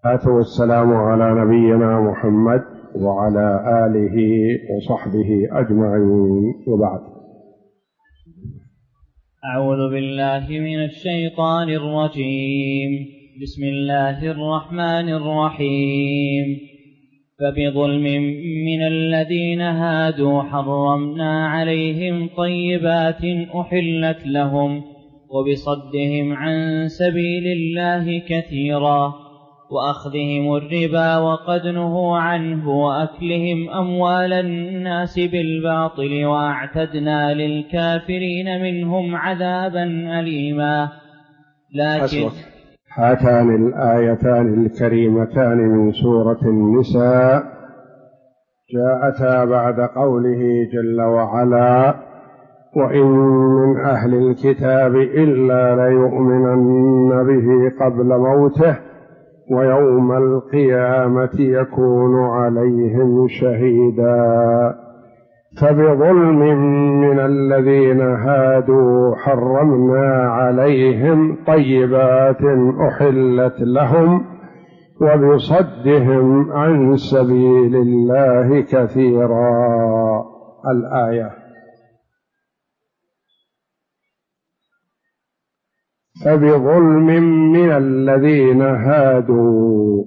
والسلام على نبينا محمد وعلى آله وصحبه أجمعين، وبعد. أعوذ بالله من الشيطان الرجيم. بسم الله الرحمن الرحيم. فبظلم من الذين هادوا حرمنا عليهم طيبات أحلت لهم وبصدهم عن سبيل الله كثيرا وأخذهم الربا وقد نهوا عنه وأكلهم أموال الناس بالباطل وأعتدنا للكافرين منهم عذابا أليما. لكن هاتان الآيتان الكريمتان من سورة النساء جاءتا بعد قوله جل وعلا: وإن من أهل الكتاب إلا ليؤمنن به قبل موته ويوم القيامة يكون عليهم شهيدا. فبظلم من الذين هادوا حرمنا عليهم طيبات أحلت لهم وبصدهم عن سبيل الله كثيرا. الآية. فبظلم من الذين هادوا،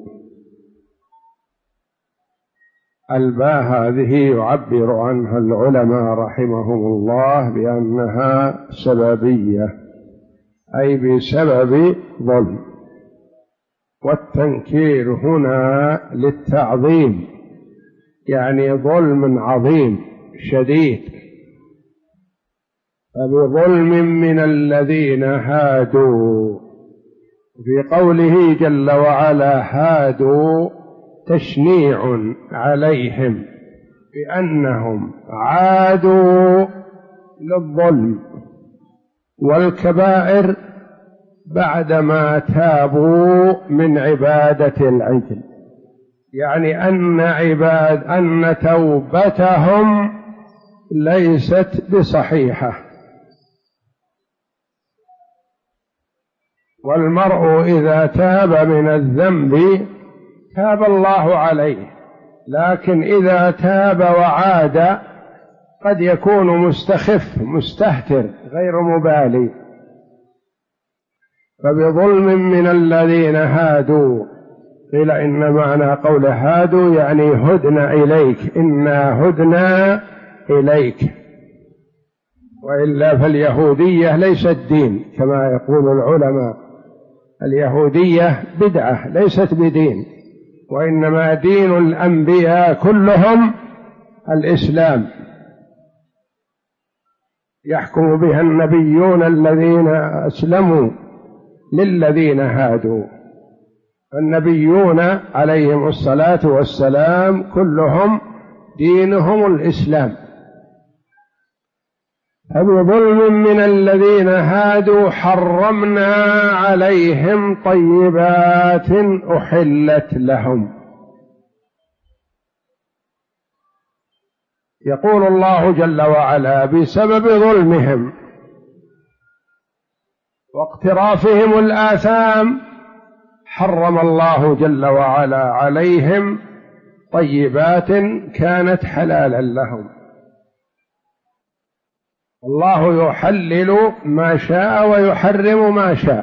الباء هذه يعبر عنها العلماء رحمهم الله بأنها سببية، أي بسبب ظلم، والتنكير هنا للتعظيم، يعني ظلم عظيم شديد. فبظلم من الذين هادوا، في قوله جل وعلا هادوا تشنيع عليهم بأنهم عادوا للظلم والكبائر بعدما تابوا من عبادة العجل، يعني أن توبتهم ليست بصحيحة. والمرء إذا تاب من الذنب تاب الله عليه، لكن إذا تاب وعاد قد يكون مستخف مستهتر غير مبالي. فبظلم من الذين هادوا، قيل إن معنى قول هادوا يعني هدنا إليك، إنا هدنا إليك، وإلا فاليهودية ليست دين كما يقول العلماء، اليهودية بدعة ليست بدين، وإنما دين الأنبياء كلهم الإسلام، يحكم بها النبيون الذين أسلموا للذين هادوا. النبيون عليهم الصلاة والسلام كلهم دينهم الإسلام. فبظلم من الذين هادوا حرمنا عليهم طيبات أحلت لهم. يقول الله جل وعلا بسبب ظلمهم واقترافهم الآثام حرم الله جل وعلا عليهم طيبات كانت حلالا لهم. الله يحلل ما شاء ويحرم ما شاء،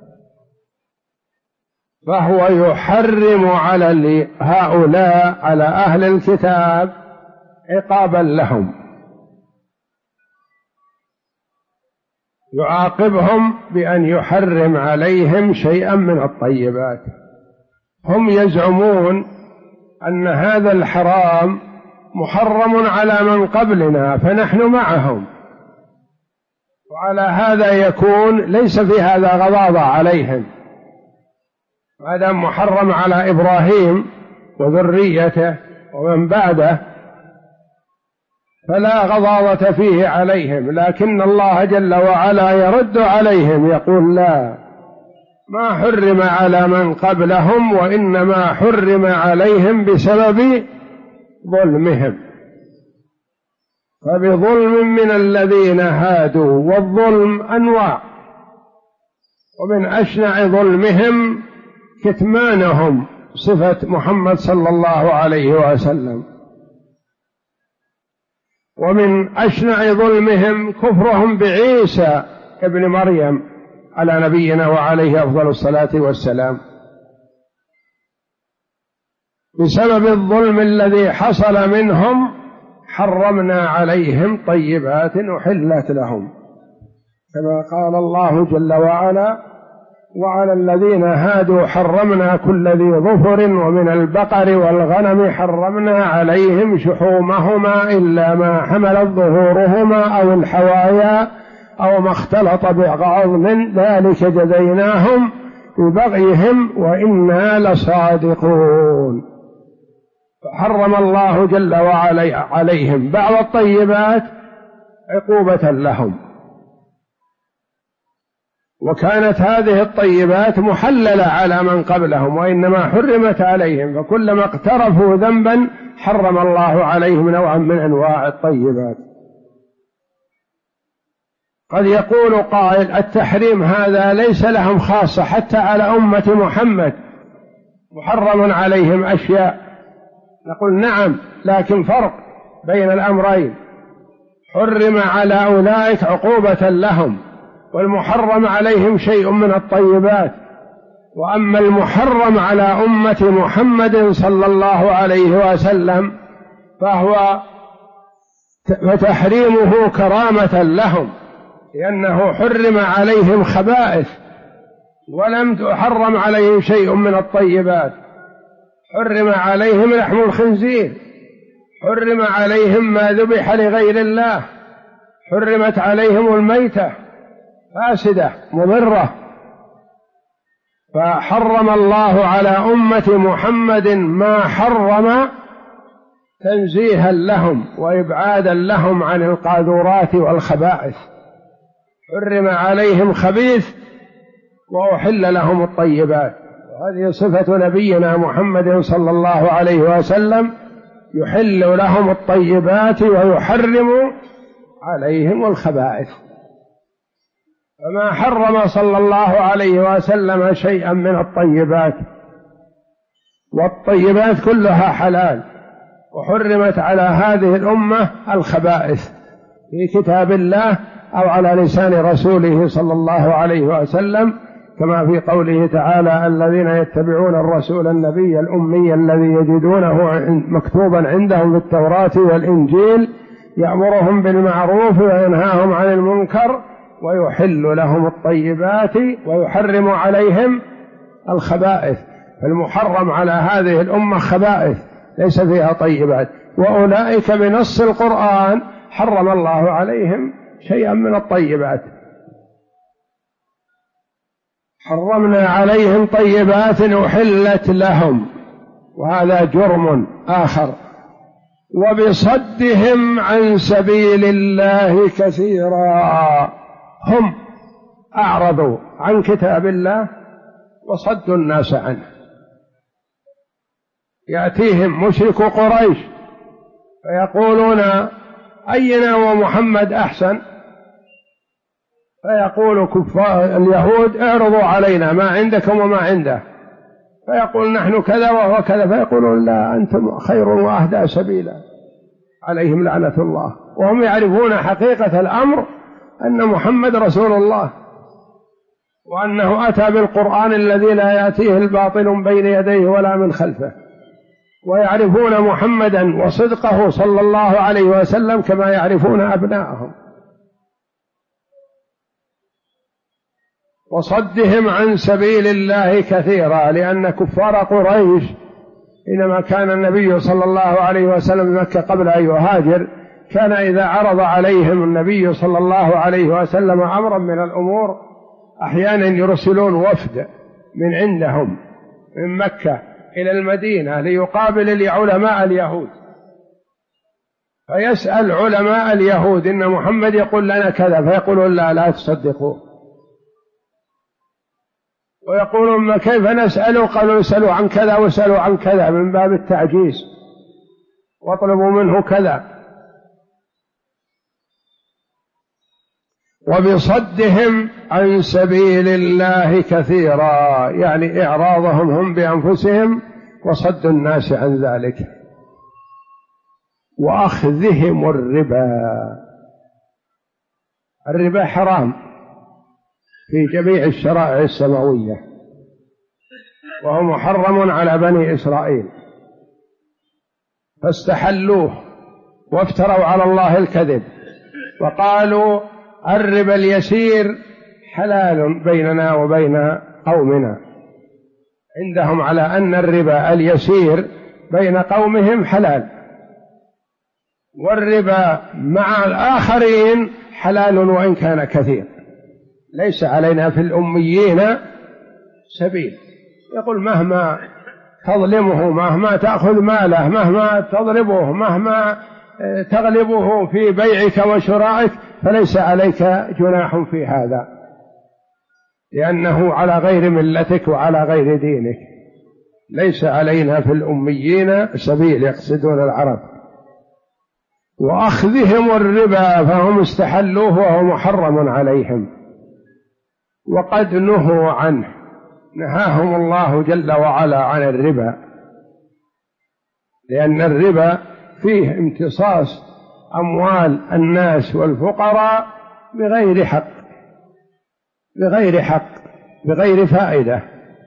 فهو يحرم على هؤلاء على أهل الكتاب عقابا لهم، يعاقبهم بأن يحرم عليهم شيئا من الطيبات. هم يزعمون أن هذا الحرام محرم على من قبلنا فنحن معهم، وعلى هذا يكون ليس في هذا غضاضة عليهم، هذا محرم على إبراهيم وذريته ومن بعده فلا غضاضة فيه عليهم، لكن الله جل وعلا يرد عليهم يقول لا، ما حرم على من قبلهم وإنما حرم عليهم بسبب ظلمهم. فبظلم من الذين هادوا، والظلم أنواع، ومن أشنع ظلمهم كتمانهم صفة محمد صلى الله عليه وسلم. ومن أشنع ظلمهم كفرهم بعيسى ابن مريم على نبينا وعليه أفضل الصلاة والسلام. بسبب الظلم الذي حصل منهم حرمنا عليهم طيبات أحلت لهم، كما قال الله جل وعلا: وعلى الذين هادوا حرمنا كل ذي ظفر ومن البقر والغنم حرمنا عليهم شحومهما إلا ما حملت ظهورهما أو الحوايا أو ما اختلط بعظم ذلك جزيناهم ببغيهم وإنا لصادقون. فحرم الله جل وعلا عليهم بعض الطيبات عقوبة لهم، وكانت هذه الطيبات محللة على من قبلهم وإنما حرمت عليهم، فكلما اقترفوا ذنبا حرم الله عليهم نوعا من أنواع الطيبات. قد يقول قائل: التحريم هذا ليس لهم خاصة، حتى على أمة محمد محرم عليهم أشياء. نقول: نعم، لكن فرق بين الأمرين، حرم على أولئك عقوبة لهم، والمحرم عليهم شيء من الطيبات. وأما المحرم على أمة محمد صلى الله عليه وسلم فتحريمه كرامة لهم، لأنه حرم عليهم خبائث ولم تحرم عليهم شيء من الطيبات. حرم عليهم لحم الخنزير، حرم عليهم ما ذبح لغير الله، حرمت عليهم الميتة فاسدة مضرة. فحرم الله على أمة محمد ما حرم تنزيها لهم وإبعادا لهم عن القاذورات والخبائث. حرم عليهم خبيث وأحل لهم الطيبات. وهذه صفة نبينا محمد صلى الله عليه وسلم، يحل لهم الطيبات ويحرم عليهم الخبائث. فما حرم صلى الله عليه وسلم شيئا من الطيبات، والطيبات كلها حلال، وحرمت على هذه الأمة الخبائث في كتاب الله أو على لسان رسوله صلى الله عليه وسلم، كما في قوله تعالى: الذين يتبعون الرسول النبي الأمي الذي يجدونه مكتوبا عندهم في التوراة والإنجيل يأمرهم بالمعروف وينهاهم عن المنكر ويحل لهم الطيبات ويحرم عليهم الخبائث. فالمحرم على هذه الأمة خبائث ليس فيها طيبات، وأولئك بنص القرآن حرم الله عليهم شيئا من الطيبات. حرمنا عليهم طيبات أحلت لهم، وهذا جرم آخر. وبصدهم عن سبيل الله كثيرا، هم أعرضوا عن كتاب الله وصدوا الناس عنه. يأتيهم مشرك قريش فيقولون: أينا ومحمد أحسن؟ فيقول كفار اليهود: اعرضوا علينا ما عندكم وما عنده. فيقول: نحن كذا وهو كذا. فيقولون: لا، أنتم خير وأهدى سبيلا. عليهم لعنة الله. وهم يعرفون حقيقة الأمر أن محمد رسول الله، وأنه أتى بالقرآن الذي لا يأتيه الباطل من بين يديه ولا من خلفه، ويعرفون محمدا وصدقه صلى الله عليه وسلم كما يعرفون أبنائهم. وصدهم عن سبيل الله كثيرا، لأن كفار قريش حينما كان النبي صلى الله عليه وسلم بمكة قبل أن يهاجر، كان إذا عرض عليهم النبي صلى الله عليه وسلم أمرا من الأمور أحيانا يرسلون وفد من عندهم من مكة إلى المدينة ليقابل العلماء اليهود، فيسأل علماء اليهود: إن محمد يقول لنا كذا، فيقولون: لا تصدقوه. ويقولون: ما كيف نسأله؟ قالوا: اسألوا عن كذا واسألوا عن كذا، من باب التعجيز، واطلبوا منه كذا. وبصدهم عن سبيل الله كثيرا، يعني إعراضهم هم بأنفسهم وصد الناس عن ذلك، وأخذهم الربا حرام في جميع الشرائع السماوية، وهو محرم على بني إسرائيل، فاستحلوه وافتروا على الله الكذب وقالوا الربا اليسير حلال بيننا وبين قومنا، عندهم على أن الربا اليسير بين قومهم حلال، والربا مع الآخرين حلال وإن كان كثير. ليس علينا في الأميين سبيل، يقول مهما تظلمه، مهما تأخذ ماله، مهما تضربه، مهما تغلبه في بيعك وشرائك، فليس عليك جناح في هذا، لأنه على غير ملتك وعلى غير دينك. ليس علينا في الأميين سبيل، يقصدون العرب. وأخذهم الربا فهم استحلوه وهو محرم عليهم، وقد نهوا عنه، نهاهم الله جل وعلا عن الربا، لأن الربا فيه امتصاص أموال الناس والفقراء بغير حق، بغير فائدة،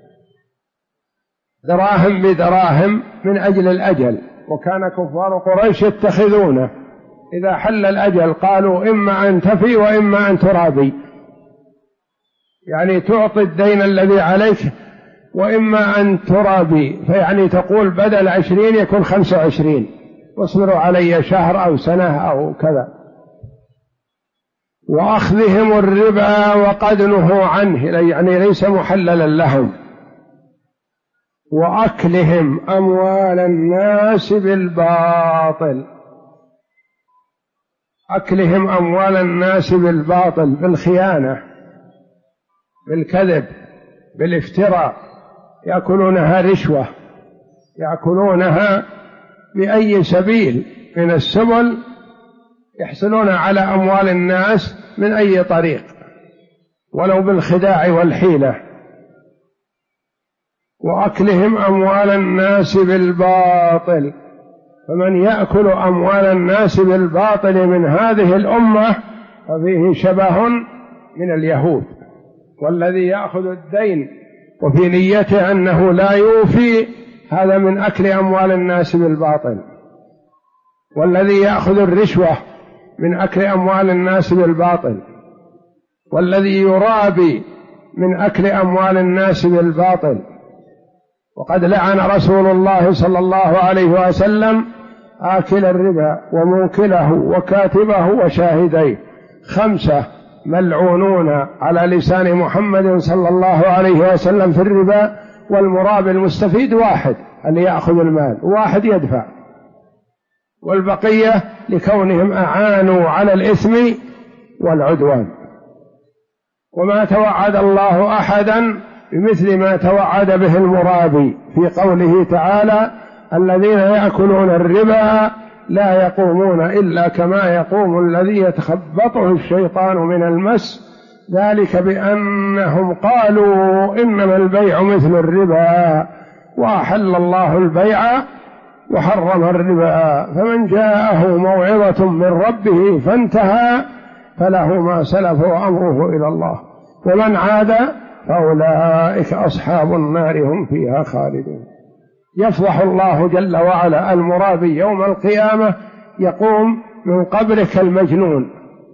دراهم بدراهم من أجل الأجل. وكان كفار قريش يتخذونه إذا حل الأجل قالوا إما أن تفي وإما أن ترابي، يعني تعطي الدين الذي عليك وإما أن ترابي، فيعني تقول بدل 20 يكون 25، واصبروا علي شهر أو سنة أو كذا. وأخذهم الربا وقد نهوا عنه، يعني ليس محللا لهم. وأكلهم أموال الناس بالباطل، أكلهم أموال الناس بالباطل، بالخيانة، بالكذب، بالافتراء، يأكلونها رشوة، يأكلونها بأي سبيل من السبل، يحصلون على أموال الناس من أي طريق، ولو بالخداع والحيلة. وأكلهم أموال الناس بالباطل، فمن يأكل أموال الناس بالباطل من هذه الأمة ففيه شبه من اليهود. والذي يأخذ الدين وفي نيته أنه لا يوفي، هذا من أكل أموال الناس بالباطل. والذي يأخذ الرشوة من أكل أموال الناس بالباطل. والذي يرابي من أكل أموال الناس بالباطل. وقد لعن رسول الله صلى الله عليه وسلم آكل الربا وموكله وكاتبه وشاهديه، 5 ملعونون على لسان محمد صلى الله عليه وسلم في الربا. والمرابي المستفيد 1 اللي يأخذ المال، 1 يدفع، والبقية لكونهم أعانوا على الإثم والعدوان. وما توعد الله أحدا بمثل ما توعد به المرابي في قوله تعالى: الذين يأكلون الربا لا يقومون إلا كما يقوم الذي يتخبطه الشيطان من المس، ذلك بأنهم قالوا إنما البيع مثل الربا وأحل الله البيع وحرم الربا، فمن جاءه موعظة من ربه فانتهى فله ما سلف وأمره إلى الله، ومن عاد فأولئك أصحاب النار هم فيها خالدون. يفضح الله جل وعلا المرابي يوم القيامة، يقوم من قبره كالمجنون،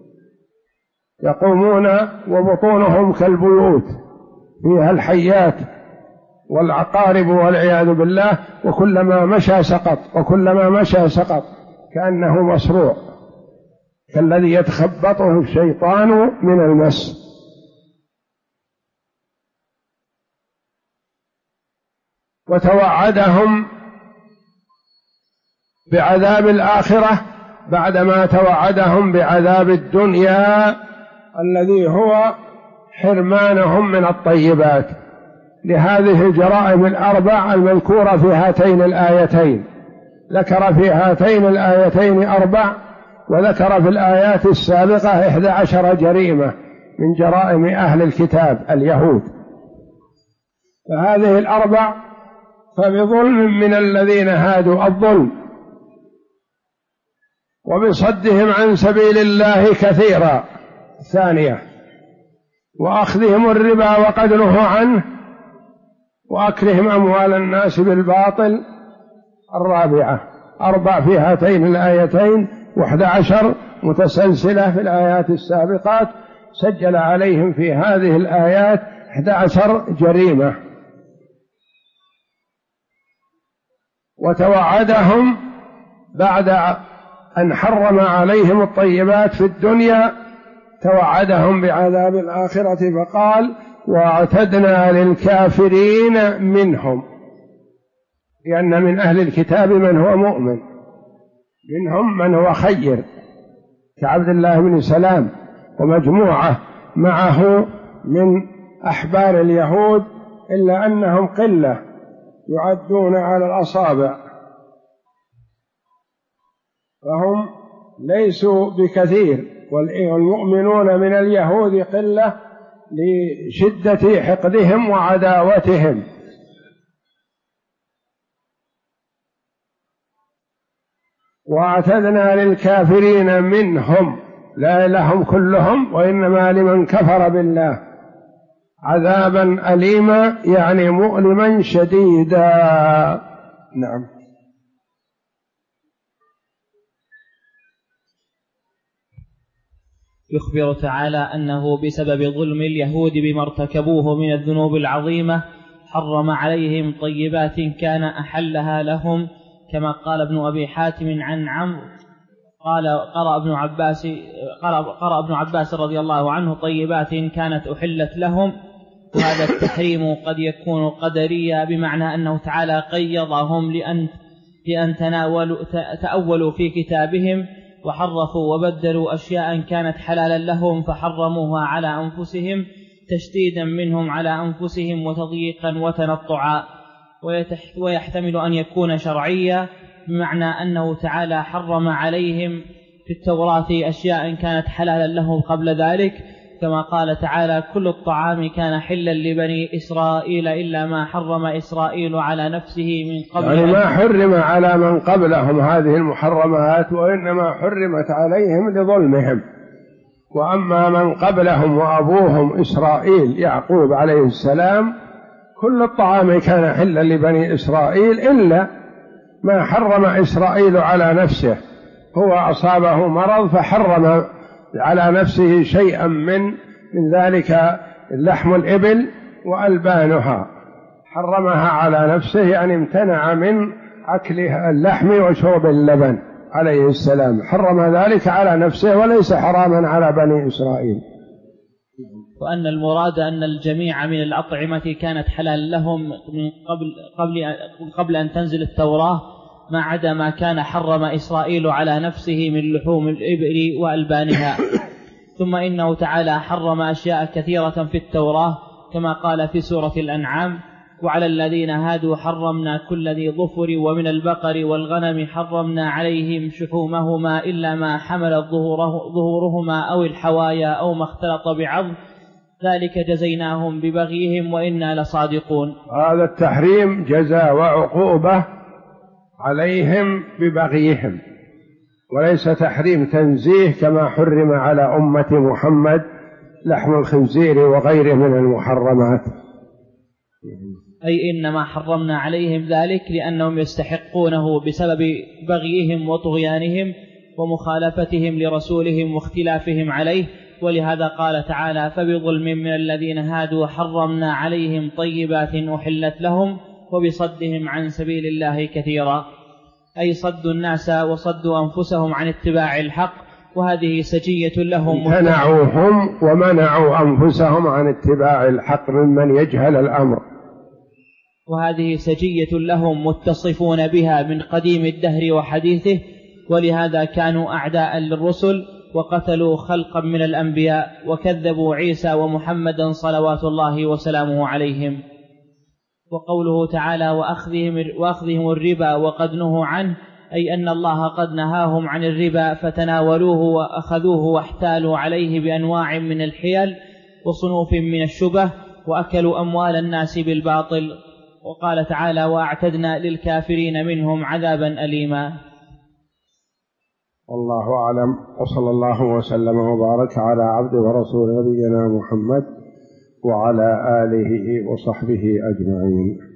يقومون وبطونهم كالبيوت فيها الحيات والعقارب والعياذ بالله، وكلما مشى سقط، وكلما مشى سقط، كأنه مصروع، كالذي يتخبطه الشيطان من المس. وتوعدهم بعذاب الآخرة بعدما توعدهم بعذاب الدنيا الذي هو حرمانهم من الطيبات، لهذه الجرائم ال4 المذكورة في هاتين الآيتين. ذكر في هاتين الآيتين 4، وذكر في الآيات السابقة 11 جريمة من جرائم أهل الكتاب اليهود. فهذه ال4 فبظلم من الذين هادوا الظلم، وبصدهم عن سبيل الله كثيرا ثانية، وأخذهم الربا وقد نهوا عنه، وأكلهم أموال الناس بالباطل الرابعة. 4 في هاتين الآيتين، 11 متسلسلة في الآيات السابقات، سجل عليهم في هذه الآيات 11 جريمة، وتوعدهم بعد أن حرم عليهم الطيبات في الدنيا توعدهم بعذاب الآخرة، فقال: واعتدنا للكافرين منهم، لأن من أهل الكتاب من هو مؤمن، منهم من هو خير كعبد الله بن سلام ومجموعة معه من أحبار اليهود، إلا أنهم قلة يعدون على الأصابع، فهم ليسوا بكثير، والمؤمنون من اليهود قلة لشدة حقدهم وعداوتهم. واعتدنا للكافرين منهم، لا لهم كلهم، وإنما لمن كفر بالله عذابا أليما، يعني مؤلما شديدا. نعم. يخبر تعالى أنه بسبب ظلم اليهود بما ارتكبوه من الذنوب العظيمة حرم عليهم طيبات كان أحلها لهم، كما قال ابن أبي حاتم عن عمرو قال قرأ ابن عباس رضي الله عنه: طيبات كانت أحلت لهم. وهذا التحريم قد يكون قدريا، بمعنى أنه تعالى قيضهم لأن تأولوا في كتابهم وحرفوا وبدلوا أشياء كانت حلالا لهم فحرموها على أنفسهم تشديدا منهم على أنفسهم وتضييقا وتنطعا. ويحتمل أن يكون شرعيا، بمعنى أنه تعالى حرم عليهم في التوراة أشياء كانت حلالا لهم قبل ذلك، كما قال تعالى: كل الطعام كان حلا لبني إسرائيل إلا ما حرم إسرائيل على نفسه من قبل، يعني ما حرم على من قبلهم هذه المحرمات، وإنما حرمت عليهم لظلمهم. وأما من قبلهم وأبوهم إسرائيل يعقوب عليه السلام، كل الطعام كان حلا لبني إسرائيل إلا ما حرم إسرائيل على نفسه، هو أصابه مرض فحرم على نفسه شيئا من ذلك لحم الإبل وألبانها، حرمها على نفسه، يعني امتنع من أكل اللحم وشرب اللبن عليه السلام، حرم ذلك على نفسه وليس حراما على بني إسرائيل. وأن المراد أن الجميع من الأطعمة كانت حلال لهم من قبل أن تنزل التوراة، ما عدا ما كان حرم إسرائيل على نفسه من لحوم الإبل وألبانها. ثم إنه تعالى حرم أشياء كثيرة في التوراة، كما قال في سورة الأنعام: وعلى الذين هادوا حرمنا كل ذي ظفر ومن البقر والغنم حرمنا عليهم شحومهما إلا ما حملت ظهورهما أو الحوايا أو ما اختلط بعظم ذلك جزيناهم ببغيهم وإنا لصادقون. هذا التحريم جزاء وعقوبة عليهم ببغيهم، وليس تحريم تنزيه كما حرم على أمة محمد لحم الخنزير وغيره من المحرمات. أي إنما حرمنا عليهم ذلك لأنهم يستحقونه بسبب بغيهم وطغيانهم ومخالفتهم لرسولهم واختلافهم عليه. ولهذا قال تعالى: فبظلم من الذين هادوا حرمنا عليهم طيبات أحلت لهم وبصدهم عن سبيل الله كثيرا، أي صدوا الناس وصدوا أنفسهم عن اتباع الحق، وهذه سجية لهم، امتنعوهم ومنعوا أنفسهم عن اتباع الحق ممن يجهل الأمر، وهذه سجية لهم متصفون بها من قديم الدهر وحديثه. ولهذا كانوا أعداء للرسل وقتلوا خلقا من الأنبياء وكذبوا عيسى ومحمدا صلوات الله وسلامه عليهم. وقوله تعالى: وأخذهم الربا وقد نهوا عنه، أي أن الله قد نهاهم عن الربا فتناولوه وأخذوه واحتالوا عليه بأنواع من الحيل وصنوف من الشبه، وأكلوا أموال الناس بالباطل. وقال تعالى وأعتدنا للكافرين منهم عذابا أليما. والله أعلم، وصلى الله وسلم وبارك على عبد ورسول نبينا محمد وعلى آله وصحبه أجمعين.